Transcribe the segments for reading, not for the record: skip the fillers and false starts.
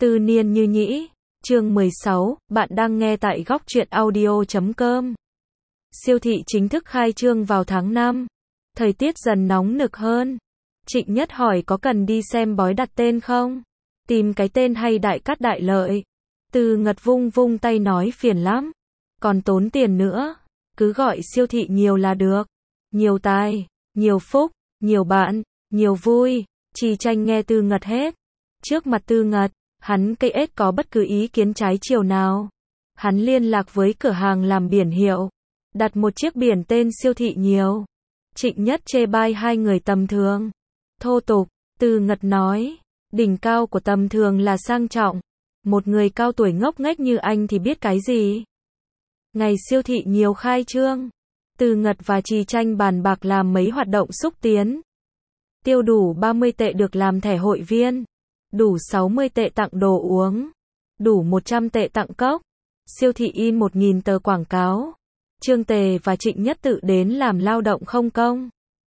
Tư niên như nhĩ. Chương 16, bạn đang nghe tại góc truyện audio.com. Siêu thị chính thức khai trương vào tháng 5. Thời tiết dần nóng nực hơn. Trịnh Nhất hỏi có cần đi xem bói đặt tên không? Tìm cái tên hay đại cát đại lợi. Từ Ngật vung vung tay nói phiền lắm. Còn tốn tiền nữa. Cứ gọi siêu thị nhiều là được. Nhiều tài, nhiều phúc, nhiều bạn, nhiều vui. Trì Tranh nghe Tư Ngật hết. Trước mặt Tư Ngật, hắn cây ết có bất cứ ý kiến trái chiều nào. Hắn liên lạc với cửa hàng làm biển hiệu. Đặt một chiếc biển tên siêu thị nhiều. Trịnh Nhất chê bai hai người tầm thường. Thô tục, Tư Ngật nói. Đỉnh cao của tầm thường là sang trọng. Một người cao tuổi ngốc nghếch như anh thì biết cái gì. Ngày siêu thị nhiều khai trương. Tư Ngật và Trì Tranh bàn bạc làm mấy hoạt động xúc tiến. Tiêu đủ 30 tệ được làm thẻ hội viên. Đủ 60 tệ tặng đồ uống. Đủ 100 tệ tặng cốc. Siêu thị in 1.000 tờ quảng cáo. Trương Tề và Trịnh Nhất tự đến làm lao động không công.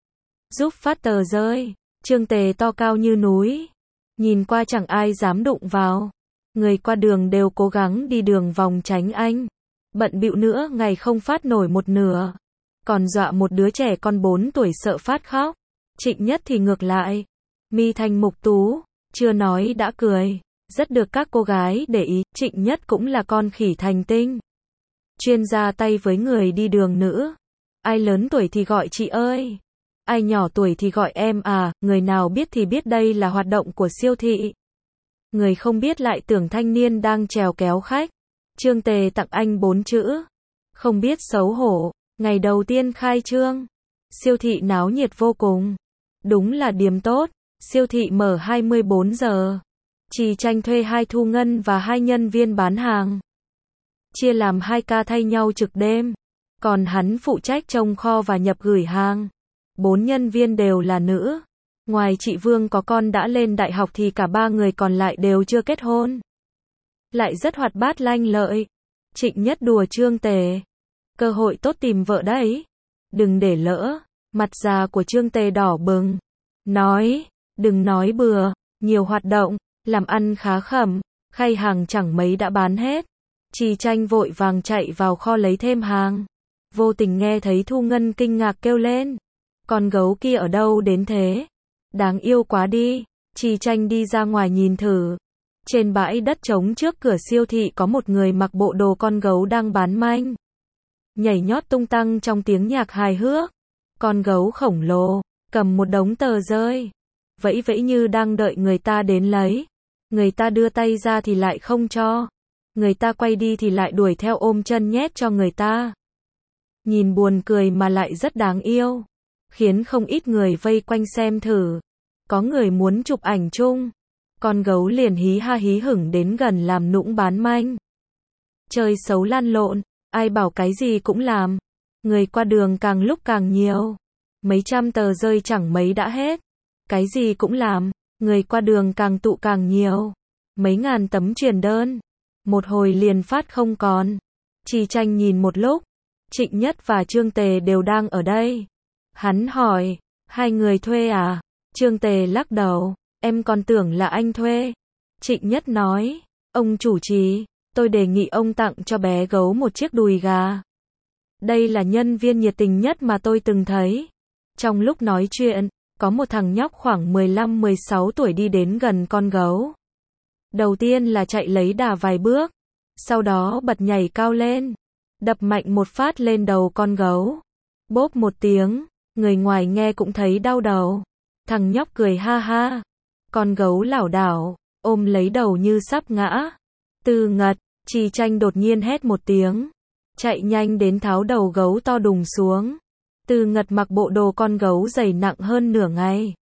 Giúp phát tờ rơi. Trương Tề to cao như núi. Nhìn qua chẳng ai dám đụng vào. Người qua đường đều cố gắng đi đường vòng tránh anh. Bận bịu nữa ngày không phát nổi một nửa. Còn dọa một đứa trẻ con 4 tuổi sợ phát khóc. Trịnh Nhất thì ngược lại. Mi thanh mục tú. Chưa nói đã cười. Rất được các cô gái để ý. Trịnh Nhất cũng là con khỉ thành tinh. Chuyên ra tay với người đi đường nữ. Ai lớn tuổi thì gọi chị ơi. Ai nhỏ tuổi thì gọi em à. Người nào biết thì biết đây là hoạt động của siêu thị. Người không biết lại tưởng thanh niên đang chèo kéo khách. Trương Tề tặng anh 4 chữ. Không biết xấu hổ. Ngày đầu tiên khai trương. Siêu thị náo nhiệt vô cùng. Đúng là điểm tốt. Siêu thị mở 24 giờ. Trì Tranh thuê 2 thu ngân và 2 nhân viên bán hàng. Chia làm 2 ca thay nhau trực đêm. Còn hắn phụ trách trông kho và nhập gửi hàng. 4 nhân viên đều là nữ. Ngoài chị Vương có con đã lên đại học thì cả 3 người còn lại đều chưa kết hôn. Lại rất hoạt bát lanh lợi. Trịnh Nhất đùa Trương Tề. Cơ hội tốt tìm vợ đấy. Đừng để lỡ. Mặt già của Trương Tề đỏ bừng. Nói. Đừng nói bừa. Nhiều hoạt động. Làm ăn khá khẩm. Khay hàng chẳng mấy đã bán hết. Trì Tranh vội vàng chạy vào kho lấy thêm hàng. Vô tình nghe thấy Thu Ngân kinh ngạc kêu lên. Con gấu kia ở đâu đến thế? Đáng yêu quá đi. Trì Tranh đi ra ngoài nhìn thử. Trên bãi đất trống trước cửa siêu thị có một người mặc bộ đồ con gấu đang bán manh. Nhảy nhót tung tăng trong tiếng nhạc hài hước. Con gấu khổng lồ, cầm một đống tờ rơi. Vẫy vẫy như đang đợi người ta đến lấy. Người ta đưa tay ra thì lại không cho. Người ta quay đi thì lại đuổi theo ôm chân nhét cho người ta. Nhìn buồn cười mà lại rất đáng yêu. Khiến không ít người vây quanh xem thử. Có người muốn chụp ảnh chung. Con gấu liền hí ha hí hửng đến gần làm nũng bán manh. Chơi xấu lăn lộn, ai bảo cái gì cũng làm. Người qua đường càng lúc càng nhiều. Mấy trăm tờ rơi chẳng mấy đã hết. Cái gì cũng làm, người qua đường càng tụ càng nhiều. Mấy ngàn tấm truyền đơn. Một hồi liền phát không còn. Trì Tranh nhìn một lúc. Trịnh Nhất và Trương Tề đều đang ở đây. Hắn hỏi, 2 người thuê à? Trương Tề lắc đầu, em còn tưởng là anh thuê. Trịnh Nhất nói, ông chủ trì, tôi đề nghị ông tặng cho bé gấu một chiếc đùi gà. Đây là nhân viên nhiệt tình nhất mà tôi từng thấy. Trong lúc nói chuyện, có một thằng nhóc khoảng 15-16 tuổi đi đến gần con gấu. Đầu tiên là chạy lấy đà vài bước. Sau đó bật nhảy cao lên. Đập mạnh một phát lên đầu con gấu. Bốp một tiếng. Người ngoài nghe cũng thấy đau đầu. Thằng nhóc cười ha ha. Con gấu lảo đảo, ôm lấy đầu như sắp ngã. Tư Ngật, Trì Tranh đột nhiên hét một tiếng. Chạy nhanh đến tháo đầu gấu to đùng xuống. Tư Ngật mặc bộ đồ con gấu dày nặng hơn nửa ngày.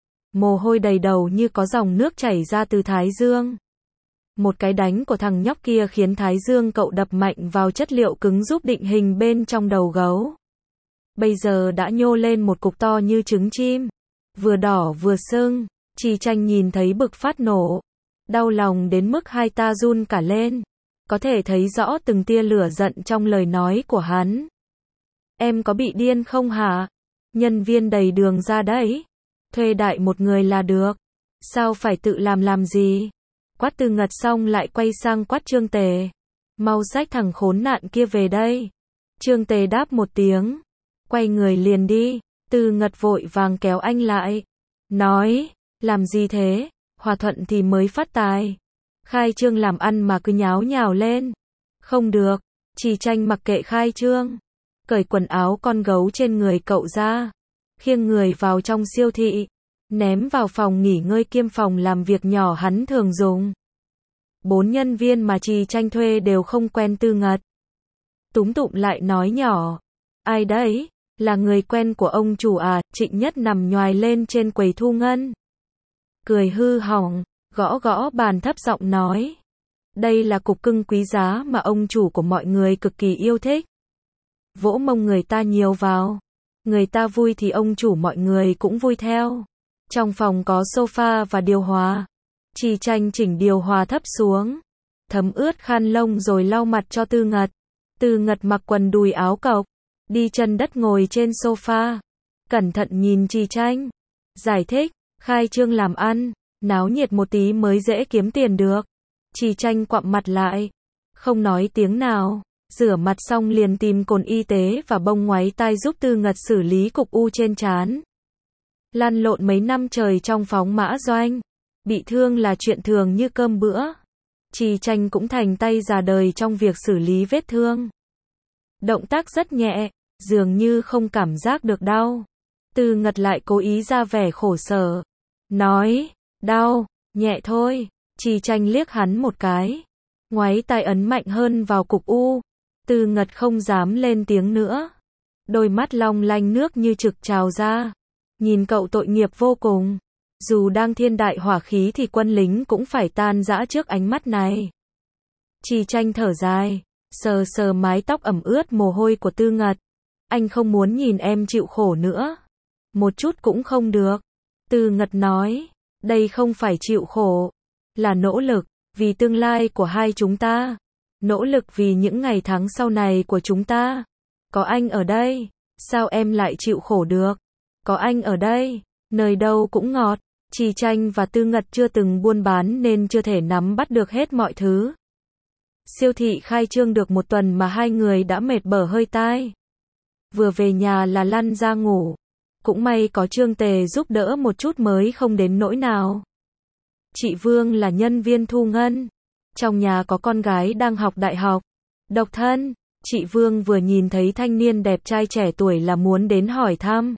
Mồ hôi đầy đầu như có dòng nước chảy ra từ thái dương. Một cái đánh của thằng nhóc kia khiến thái dương cậu đập mạnh vào chất liệu cứng giúp định hình bên trong đầu gấu. Bây giờ đã nhô lên một cục to như trứng chim. Vừa đỏ vừa sưng. Trì Tranh nhìn thấy bực phát nổ. Đau lòng đến mức hai ta run cả lên. Có thể thấy rõ từng tia lửa giận trong lời nói của hắn. Em có bị điên không hả? Nhân viên đầy đường ra đấy. Thuê đại một người là được. Sao phải tự làm gì? Quát Tư Ngật xong lại quay sang quát Trương Tề. Mau xách thằng khốn nạn kia về đây. Trương Tề đáp một tiếng. Quay người liền đi. Tư Ngật vội vàng kéo anh lại. Nói, làm gì thế? Hòa thuận thì mới phát tài. Khai Trương làm ăn mà cứ nháo nhào lên. Không được. Trì Tranh mặc kệ Khai Trương. Cởi quần áo con gấu trên người cậu ra. Khiêng người vào trong siêu thị. Ném vào phòng nghỉ ngơi kiêm phòng làm việc nhỏ hắn thường dùng. 4 nhân viên mà Trì Tranh thuê đều không quen Tư Ngật. Túm tụm lại nói nhỏ. Ai đấy? Là người quen của ông chủ à? Trịnh Nhất nằm nhoài lên trên quầy thu ngân. Cười hư hỏng, gõ gõ bàn thấp giọng nói. Đây là cục cưng quý giá mà ông chủ của mọi người cực kỳ yêu thích. Vỗ mông người ta nhiều vào. Người ta vui thì ông chủ mọi người cũng vui theo. Trong phòng có sofa và điều hòa. Trì Tranh chỉnh điều hòa thấp xuống. Thấm ướt khăn lông rồi lau mặt cho Tư Ngật. Tư Ngật mặc quần đùi áo cộc. Đi chân đất ngồi trên sofa. Cẩn thận nhìn Trì Tranh. Giải thích, Khai Trương làm ăn. Náo nhiệt một tí mới dễ kiếm tiền được. Trì Tranh quặm mặt lại. Không nói tiếng nào. Rửa mặt xong liền tìm cồn y tế và bông ngoáy tai giúp Tư Ngật xử lý cục u trên trán. Lăn lộn mấy năm trời trong phóng mã doanh. Bị thương là chuyện thường như cơm bữa. Trì Tranh cũng thành tay già đời trong việc xử lý vết thương. Động tác rất nhẹ, dường như không cảm giác được đau. Tư Ngật lại cố ý ra vẻ khổ sở. Nói, đau, nhẹ thôi. Trì Tranh liếc hắn một cái. Ngoáy tai ấn mạnh hơn vào cục u. Tư Ngật không dám lên tiếng nữa. Đôi mắt long lanh nước như trực trào ra. Nhìn cậu tội nghiệp vô cùng. Dù đang thiên đại hỏa khí thì quân lính cũng phải tan rã trước ánh mắt này. Trì Tranh thở dài, sờ sờ mái tóc ẩm ướt mồ hôi của Tư Ngật. Anh không muốn nhìn em chịu khổ nữa. Một chút cũng không được. Tư Ngật nói, đây không phải chịu khổ, là nỗ lực, vì tương lai của hai chúng ta. Nỗ lực vì những ngày tháng sau này của chúng ta. Có anh ở đây, sao em lại chịu khổ được? Có anh ở đây, nơi đâu cũng ngọt. Trì Tranh và Tư Ngật chưa từng buôn bán nên chưa thể nắm bắt được hết mọi thứ. Siêu thị khai trương được một tuần mà hai người đã mệt bở hơi tai. Vừa về nhà là lăn ra ngủ. Cũng may có Trương Tề giúp đỡ một chút mới không đến nỗi nào. Chị Vương là nhân viên thu ngân. Trong nhà có con gái đang học đại học. Độc thân, chị Vương vừa nhìn thấy thanh niên đẹp trai trẻ tuổi là muốn đến hỏi thăm.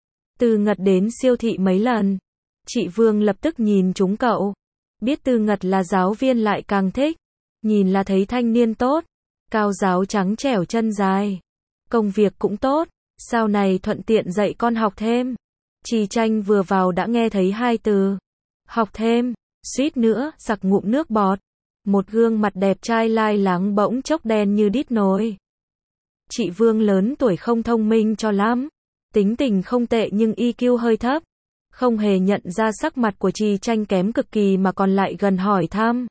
Tư Ngật đến siêu thị mấy lần. Chị Vương lập tức nhìn trúng cậu. Biết Tư Ngật là giáo viên lại càng thích. Nhìn là thấy thanh niên tốt. Cao ráo trắng trẻo chân dài. Công việc cũng tốt. Sau này thuận tiện dạy con học thêm. Trì Tranh vừa vào đã nghe thấy hai từ. Học thêm. Suýt nữa, sặc ngụm nước bọt. Một gương mặt đẹp trai lai láng bỗng chốc đen như đít nồi. Chị Vương lớn tuổi không thông minh cho lắm. Tính tình không tệ nhưng EQ hơi thấp. Không hề nhận ra sắc mặt của Trì Tranh kém cực kỳ mà còn lại gần hỏi thăm.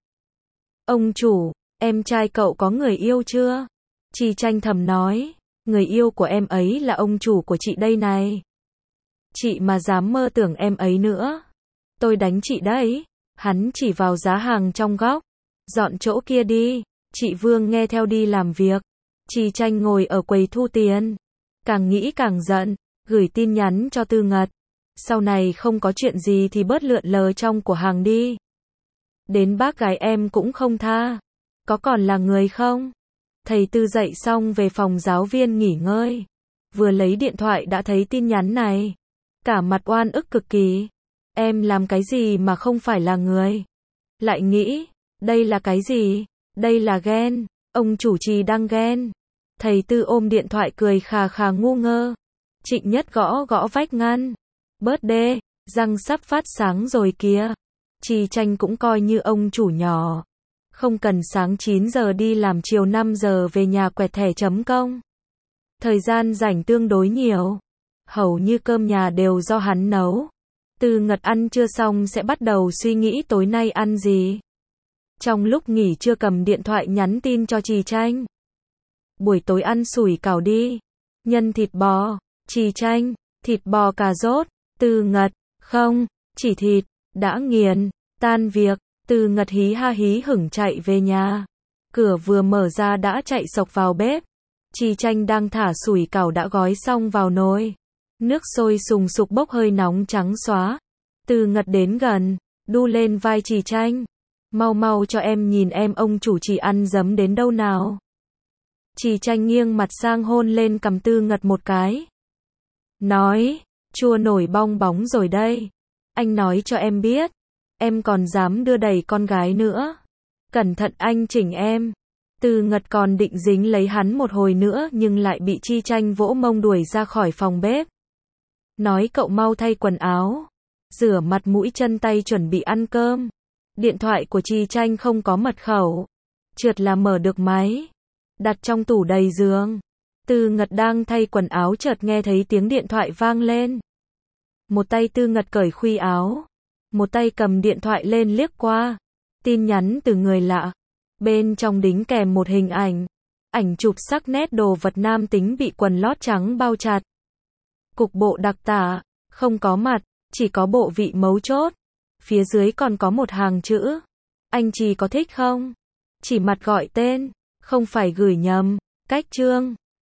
Ông chủ, em trai cậu có người yêu chưa? Trì Tranh thầm nói, người yêu của em ấy là ông chủ của chị đây này. Chị mà dám mơ tưởng em ấy nữa. Tôi đánh chị đấy. Hắn chỉ vào giá hàng trong góc. Dọn chỗ kia đi. Chị Vương nghe theo đi làm việc. Trì Tranh ngồi ở quầy thu tiền. Càng nghĩ càng giận. Gửi tin nhắn cho Tư Ngật. Sau này không có chuyện gì thì bớt lượn lờ trong của hàng đi. Đến bác gái em cũng không tha. Có còn là người không? Thầy Tư dạy xong về phòng giáo viên nghỉ ngơi. Vừa lấy điện thoại đã thấy tin nhắn này. Cả mặt oan ức cực kỳ. Em làm cái gì mà không phải là người? Lại nghĩ, đây là cái gì? Đây là ghen. Ông chủ Trì đang ghen. Thầy Tư ôm điện thoại cười khà khà ngu ngơ. Trịnh Nhất gõ gõ vách ngăn. Bớt đê, răng sắp phát sáng rồi kìa. Trì Tranh cũng coi như ông chủ nhỏ. Không cần sáng 9 giờ đi làm chiều 5 giờ về nhà quẹt thẻ chấm công. Thời gian rảnh tương đối nhiều. Hầu như cơm nhà đều do hắn nấu. Tư Ngật ăn trưa xong sẽ bắt đầu suy nghĩ tối nay ăn gì. Trong lúc nghỉ trưa cầm điện thoại nhắn tin cho Trì Tranh. Buổi tối ăn sủi cảo đi. Nhân thịt bò. Trì Tranh, thịt bò cà rốt. Tư Ngật, không, chỉ thịt, đã nghiền. Tan việc, Từ Ngật hí ha hí hửng chạy về nhà. Cửa vừa mở ra đã chạy xộc vào bếp. Chi Tranh đang thả sủi cảo đã gói xong vào nồi. Nước sôi sùng sục bốc hơi nóng trắng xóa. Từ Ngật đến gần, đu lên vai Chi Tranh. Mau mau cho em nhìn em ông chủ chỉ ăn dấm đến đâu nào. Chi Tranh nghiêng mặt sang hôn lên cằm Từ Ngật một cái. Nói, chua nổi bong bóng rồi đây. Anh nói cho em biết, em còn dám đưa đẩy con gái nữa. Cẩn thận anh chỉnh em. Từ Ngật còn định dính lấy hắn một hồi nữa nhưng lại bị Chi Tranh vỗ mông đuổi ra khỏi phòng bếp. Nói cậu mau thay quần áo, rửa mặt mũi chân tay chuẩn bị ăn cơm. Điện thoại của Chi Tranh không có mật khẩu. Trượt là mở được máy. Đặt trong tủ đầy giường. Từ Ngật đang thay quần áo chợt nghe thấy tiếng điện thoại vang lên. Một tay Từ Ngật cởi khuy áo. Một tay cầm điện thoại lên liếc qua. Tin nhắn từ người lạ. Bên trong đính kèm một hình ảnh. Ảnh chụp sắc nét đồ vật nam tính bị quần lót trắng bao chặt. Cục bộ đặc tả, không có mặt, chỉ có bộ vị mấu chốt. Phía dưới còn có một hàng chữ. Anh Trì có thích không? Chỉ mặt gọi tên, không phải gửi nhầm. Cách chương